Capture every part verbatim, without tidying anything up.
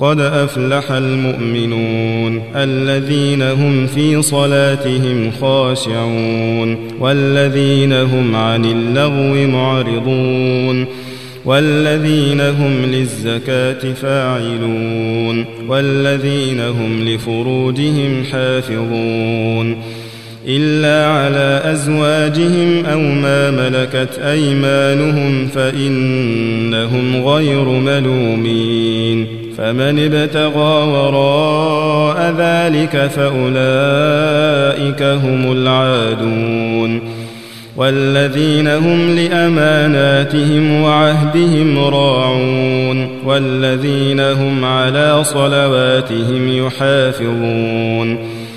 قد أفلح المؤمنون الذين هم في صلاتهم خاشعون والذين هم عن اللغو معرضون والذين هم للزكاة فاعلون والذين هم لفروجهم حافظون إلا على أزواجهم أو ما ملكت أيمانهم فإنهم غير ملومين فمن ابتغى وراء ذلك فأولئك هم العادون والذين هم لأماناتهم وعهدهم راعون والذين هم على صلواتهم يحافظون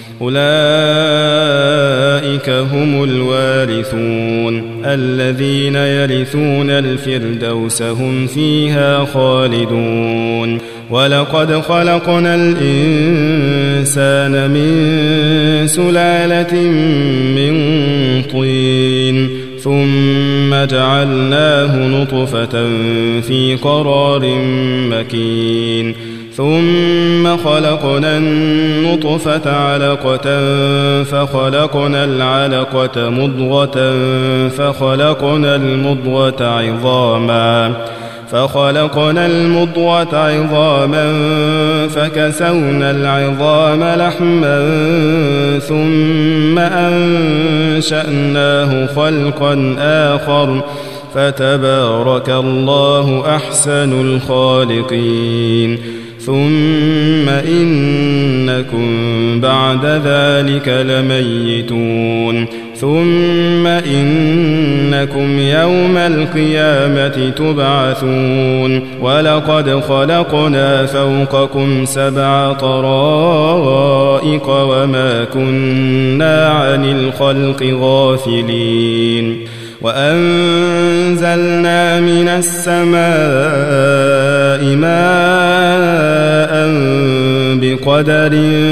أولئك هم الوارثون الذين يرثون الفردوس هم فيها خالدون ولقد خلقنا الإنسان من سلالة من طين ثم جعلناه نطفة في قرار مكين ثم خلقنا النطفة علقة فخلقنا العلقة مضغة فخلقنا المضغة عظاما فخلقنا المضغة عظاما فكسونا العظام لحما ثم أنشأناه خلقا آخر فتبارك الله أحسن الخالقين ثم إنكم بعد ذلك لميتون ثم إنكم يوم القيامة تبعثون ولقد خلقنا فوقكم سبع طرائق وما كنا عن الخلق غافلين وأنزلنا من السماء ماء بقدر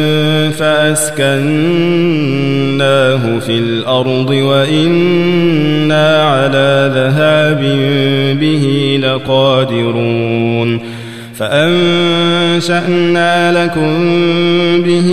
فأسكناه في الأرض وإنا على ذهاب به لقادرون فأنشأنا لكم به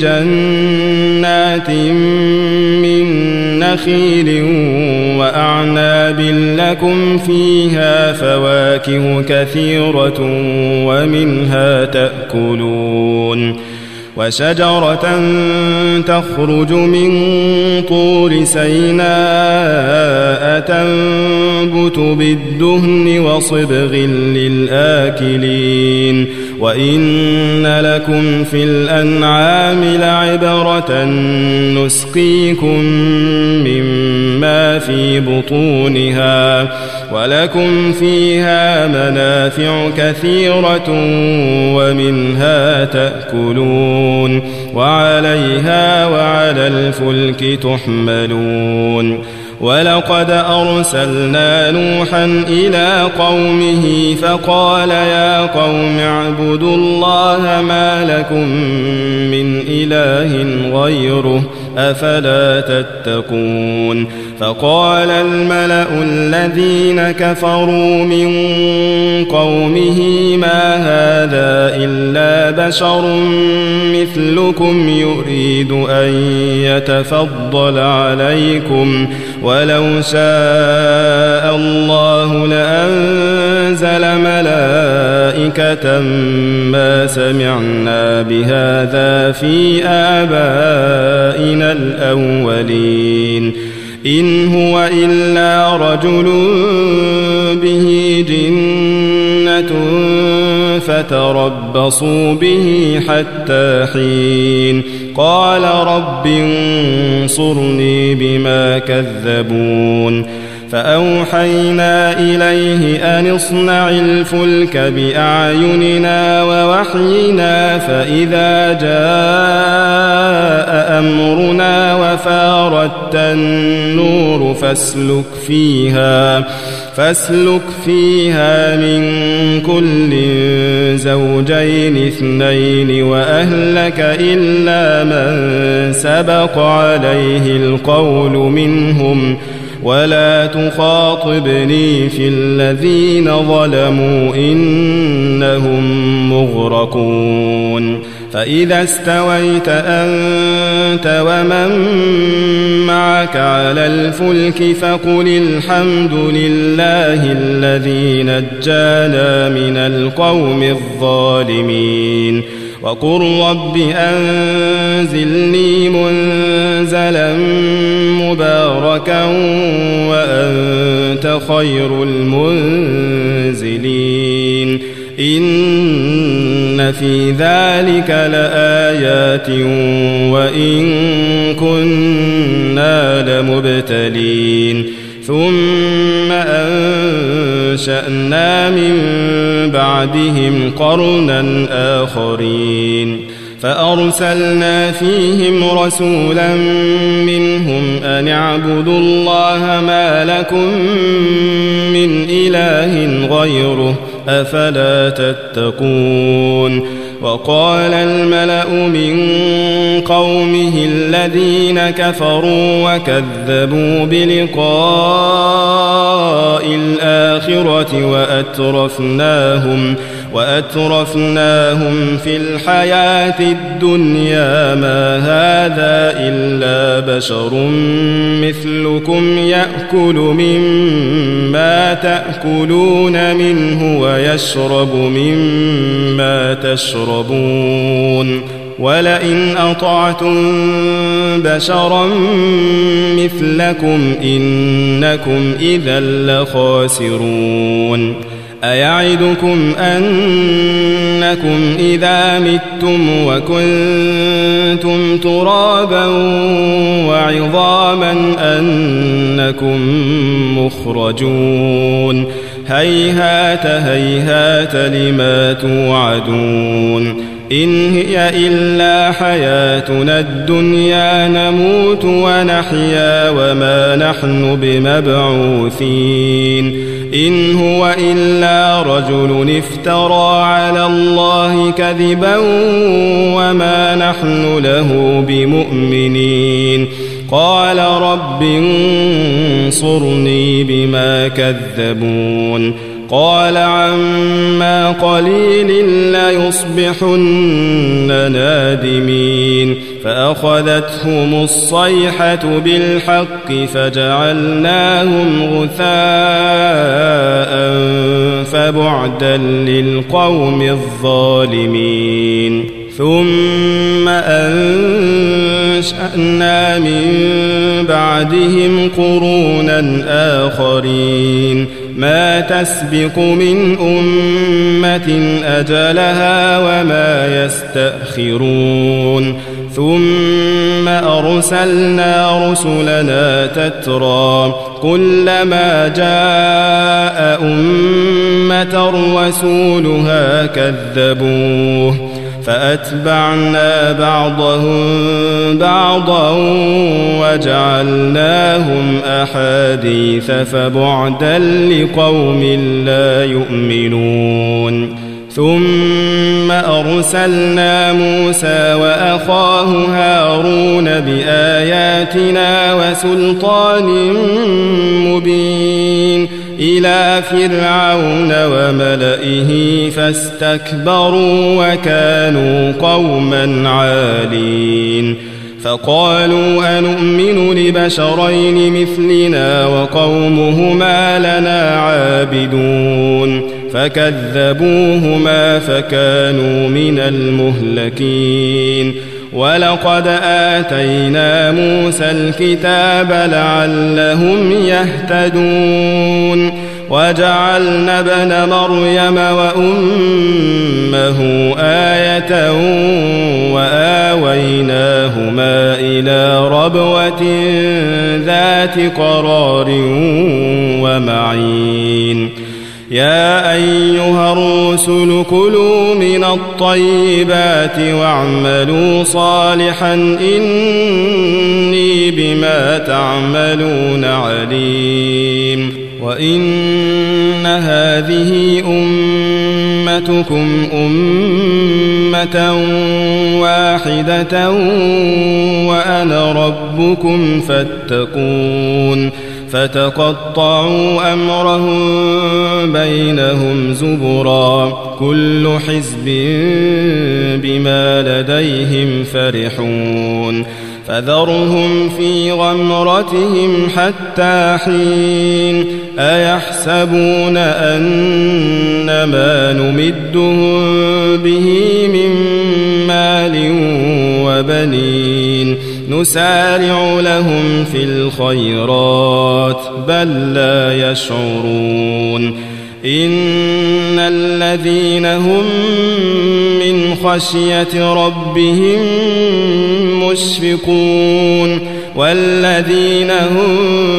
جنات من نخيل وأعناب لكم فيها فواكه كثيرة ومنها تأكلون وشجرة تخرج من طور سيناء تنبت بالدهن وصبغ للآكلين وإن لكم في الأنعام لعبرة نسقيكم مما في بطونها ولكم فيها منافع كثيرة ومنها تأكلون وعليها وعلى الفلك تحملون ولقد أرسلنا نوحا إلى قومه فقال يا قوم اعبدوا الله ما لكم من إله غيره أفلا تتقون فقال الملأ الذين كفروا من قومه ما هذا إلا بشر مثلكم يريد أن يتفضل عليكم ولو شاء الله لأنزل ملائكة ما سمعنا بهذا في آبائنا الأولين إن هو إلا رجل به جنة فتربصوا به حتى حين قال رب انصرني بما كذبون فأوحينا إليه أن اصنع الفلك بأعيننا ووحينا فإذا جاء أمرنا وفارت النور فاسلك فيها فاسلك فيها من كل زوجين اثنين وأهلك إلا من سبق عليه القول منهم ولا تخاطبني في الذين ظلموا إنهم مغرقون فإذا استويت أنت ومن معك على الفلك فقل الحمد لله الذي نجانا من القوم الظالمين وقل رب أنزلني منزلا مباركا وأنت خير المنزلين إن في ذلك لآيات وإن كنا لمبتلين ثم أنشأنا من بعدهم قرنا آخرين فأرسلنا فيهم رسولا منهم أن اعبدوا الله ما لكم من إله غيره أفلا تتقون وقال الملأ من قومه الذين كفروا وكذبوا بلقاء الآخرة وأترفناهم وأترفناهم في الحياة الدنيا ما هذا إلا بشر مثلكم يأكل مما تأكلون منه ويشرب مما تشربون ولئن أطعتم بشرا مثلكم إنكم إذا لخاسرون أيعدكم أنكم إذا متم وكنتم ترابا وعظاما أنكم مخرجون هيهات هيهات لما توعدون إن هي إلا حياتنا الدنيا نموت ونحيا وما نحن بمبعوثين إن هو إلا رجل افترى على الله كذبا وما نحن له بمؤمنين قال رب انصرني بما كذبون قال عما قليل ليصبحن نادمين فأخذتهم الصيحة بالحق فجعلناهم غثاء فبعدا للقوم الظالمين ثم أنشأنا من بعدهم قرونا آخرين ما تسبق من أمة أجلها وما يستأخرون ثم أرسلنا رسلنا تترى كلما جاء أمة رسولها كذبوه فأتبعنا بعضهم بعضا وجعلناهم أحاديث فبعدا لقوم لا يؤمنون ثم أرسلنا موسى وأخاه هارون بآياتنا وسلطان مبين إلى فرعون وملئه فاستكبروا وكانوا قوما عالين فقالوا أنؤمن لبشرين مثلنا وقومهما لنا عابدون فكذبوهما فكانوا من المهلكين ولقد آتينا موسى الكتاب لعلهم يهتدون وجعلنا ابن مريم وأمه آية وآويناهما إلى ربوة ذات قرار ومعين يا أيها الرسل كلوا من الطيبات واعملوا صالحا إني بما تعملون عليم وإن هذه أمتكم أمة واحدة وأنا ربكم فاتقون فتقطعوا أمرهم بينهم زبرا كل حزب بما لديهم فرحون فذرهم في غمرتهم حتى حين أيحسبون أن ما نمدهم به من مال وبنين نسارع لهم في الخيرات بل لا يشعرون إن الذين هم من خشية ربهم مشفقون والذين هم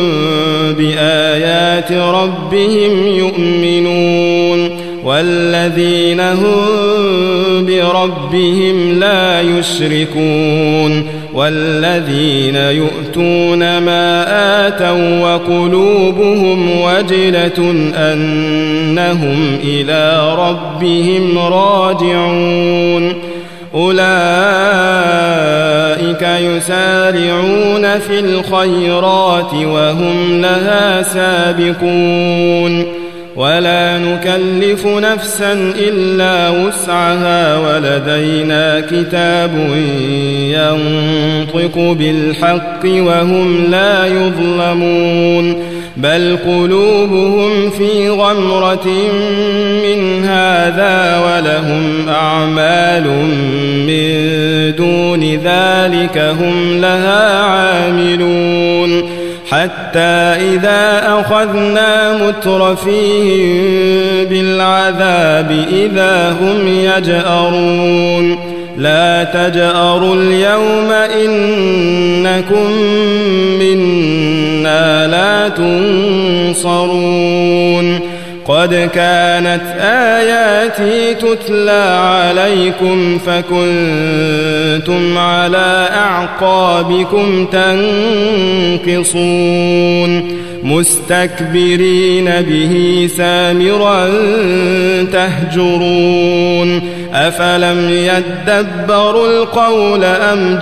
بآيات ربهم يؤمنون والذين هم بربهم لا يشركون والذين يؤتون ما آتوا وقلوبهم وجلة أنهم إلى ربهم راجعون أولئك يسارعون في الخيرات وهم لها سابقون ولا نكلف نفسا إلا وسعها ولدينا كتاب ينطق بالحق وهم لا يظلمون بل قلوبهم في غمرة من هذا ولهم أعمال من دون ذلك هم لها عاملون حتى إذا أخذنا مترفيهم بالعذاب إذا هم يجأرون لا تجأروا اليوم إنكم منا لا تنصرون قد كانت آياتي تتلى عليكم فكنتم على أعقابكم تنكصون مستكبرين به سامرا تهجرون أفلم يدبروا القول أم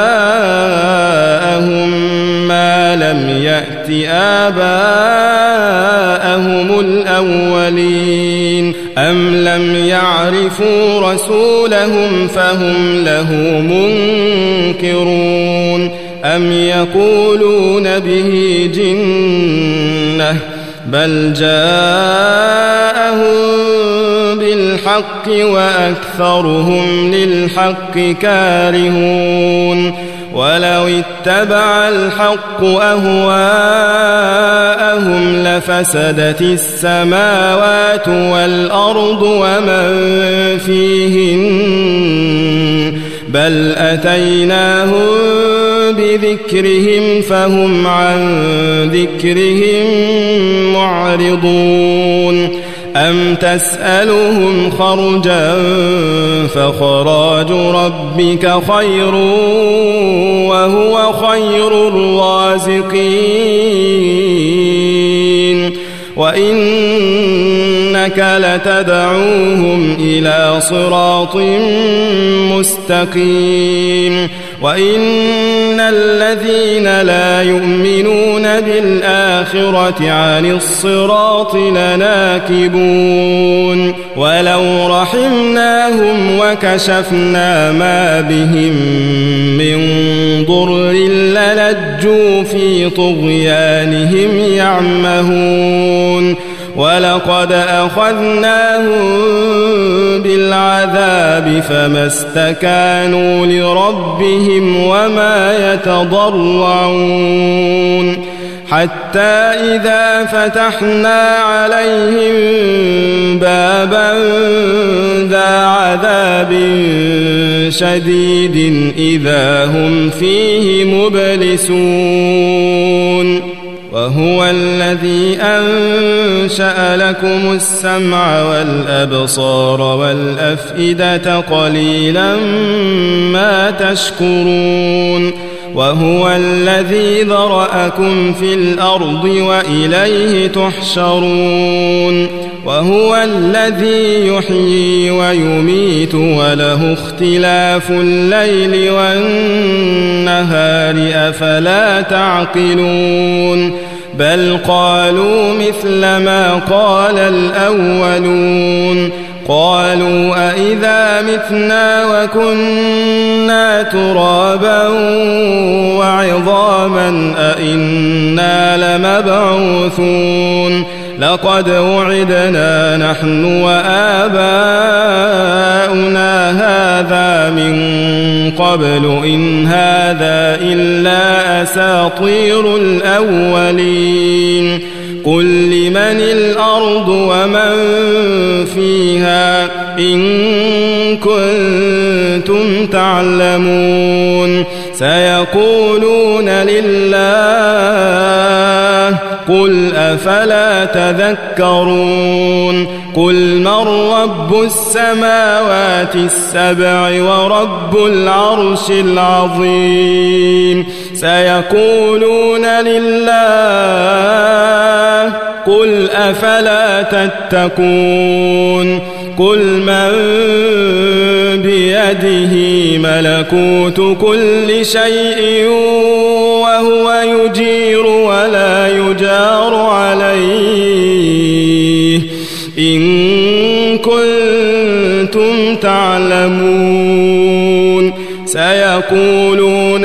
جاءهم ما لم يأت آباءهم الأولين أم لم يعرفوا رسولهم فهم له منكرون أم يقولون به جنة بل جاءهم بالحق وأكثرهم للحق كارهون ولو اتبع الحق أهواءهم لفسدت السماوات والأرض ومن فيهن بل أتيناهم بذكرهم فهم عن ذكرهم معرضون أم تسألهم خرجا فخراج ربك خير وهو خير الرازقين وإنك لتدعوهم إلى صراط مستقيم وإن الذين لا يؤمنون بالآخرة عن الصراط لناكبون ولو رحمناهم وكشفنا ما بهم من ضر للجوا في طغيانهم يعمهون ولقد أخذناهم بالعذاب فما استكانوا لربهم وما يتضرعون حتى إذا فتحنا عليهم بابا ذا عذاب شديد إذا هم فيه مبلسون وهو الذي أنشأ لكم السمع والأبصار والأفئدة قليلا ما تشكرون وهو الذي ذرأكم في الأرض وإليه تحشرون وهو الذي يحيي ويميت وله اختلاف الليل والنهار أفلا تعقلون بل قالوا مثل ما قال الأولون قالوا أئذا متنا وكنا ترابا وعظاما أئنا لمبعوثون لقد وعدنا نحن وآباؤنا هذا من قبل إن هذا إلا أساطير الأولين قل لمن الأرض ومن فيها إن كنتم تعلمون سيقولون لله قل أفلا تذكرون قل من رب السماوات السبع ورب العرش العظيم سيقولون لله قل أفلا تتقون قل من بيده ملكوت كل شيء وهو يجير ولا يجار عليه إن كنتم تعلمون سيقولون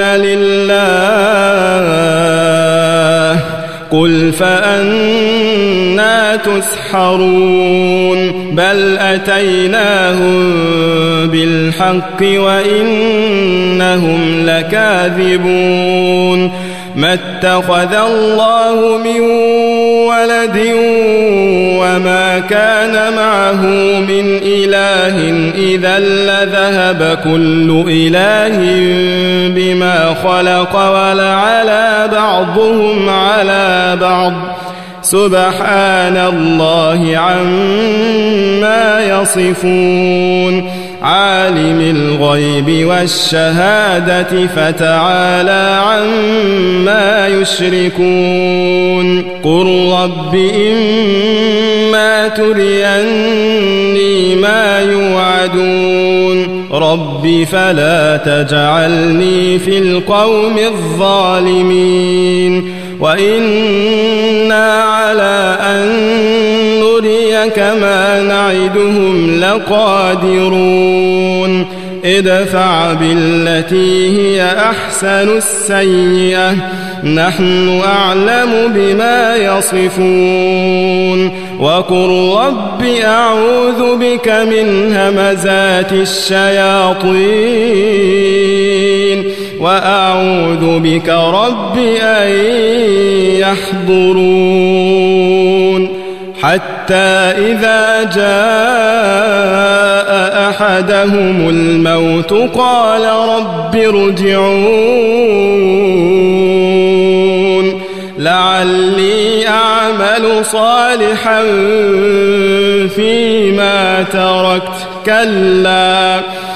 لله قل فأنا تسحرون بل أتيناهم بالحق وإنهم لكاذبون ما اتخذ الله من ولد وما كان معه من إله إذا لذهب كل إله بما خلق ولعلى بعضهم على بعض سبحان الله عما يصفون عالم الغيب والشهادة فتعالى عما يشركون قل رب إما تريني ما يوعدون رب فلا تجعلني في القوم الظالمين وإنا على أن نريك ما نعدهم لقادرون ادفع بالتي هي أحسن السيئة نحن أعلم بما يصفون وقل رب أعوذ بك من همزات الشياطين وأعوذ بك رب أن يحضرون حتى إذا جاء أحدهم الموت قال رب ارجعون لعلي أعمل صالحا فيما تركت كلا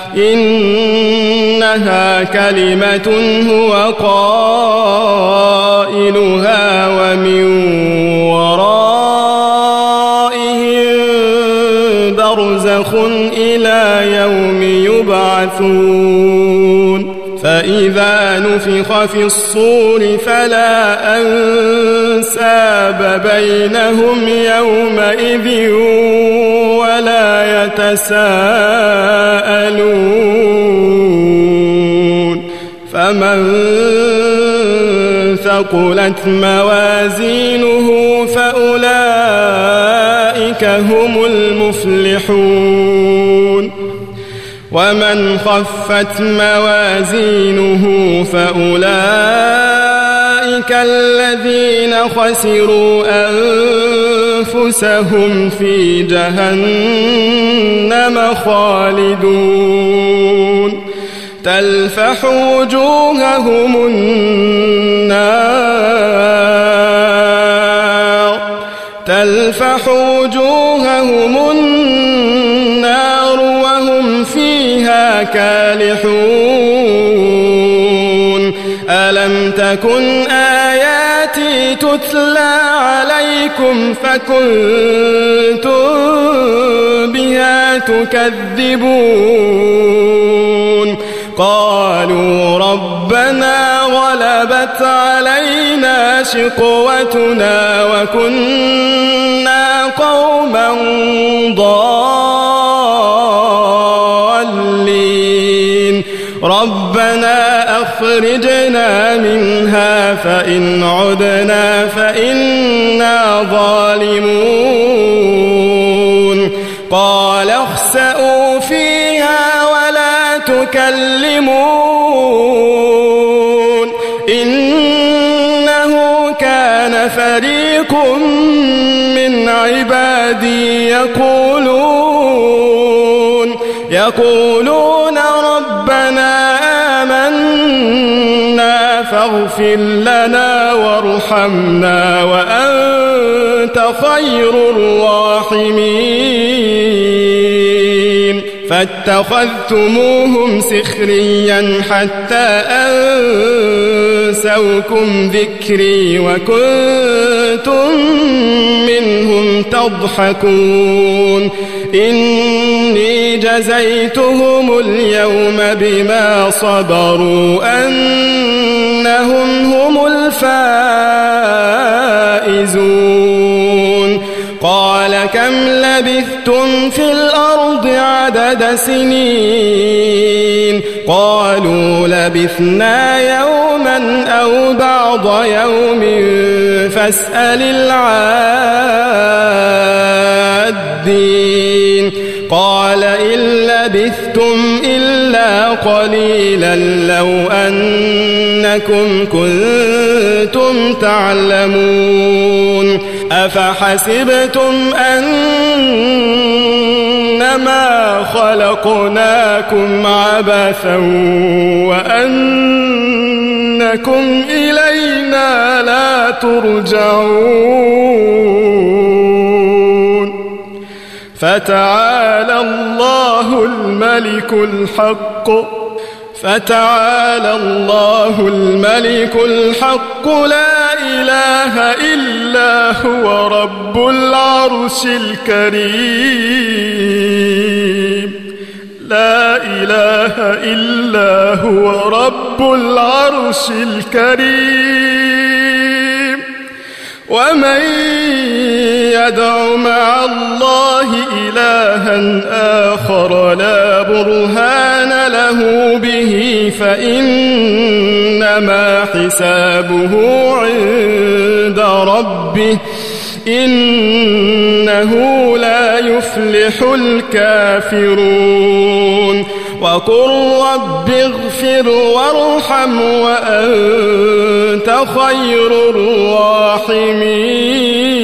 إنها كلمة هو قائلها ومن ورائهم برزخ إلى يوم يبعثون فإذا نفخ في الصور فلا أنساب بينهم يومئذ ولا يتساءلون فمن ثقلت موازينه فأولئك هم المفلحون ومن خفت موازينه فأولئك الذين خسروا أنفسهم في جهنم خالدون تلفح وجوههم النار تلفح وجوههم النار وهم فيها كالحون ألم تكن آياتي تتلى عليكم فكنتم بها تكذبون قالوا ربنا غلبت علينا شقوتنا وكنا قوما ضالين ربنا أخرجنا منها فإن عدنا فإنا ظالمون قال اخسئوا فيها ولا تكلمون إنه كان فريق من عبادي يقولون يقولون ربنا آمنا فاغفر لنا وارحمنا وأنت خير الراحمين فاتخذتموهم سخريا حتى أنسوكم ذكري وكنتم منهم تضحكون إني جزيتهم اليوم بما صبروا أنهم هم الفائزون قال كم لبثتم في الأرض عدد سنين قالوا لبثنا يوما أو بعض يوم فاسأل العادين قال إن لبثتم إلا قليلا لو أنكم كنتم تعلمون أفحسبتم أنما خلقناكم عبثا وأنكم إلينا لا ترجعون فتعالى الله الملك الحق فتعالى الله الملك الحق لا إله إلا هو رب العرش الكريم لا إله إلا هو رب العرش الكريم ومن يدع مع الله إلها آخر لا برهان له به فإنما حسابه عند ربه إنه لا يفلح الكافرون وقل رب اغفر وارحم وأنت خير الراحمين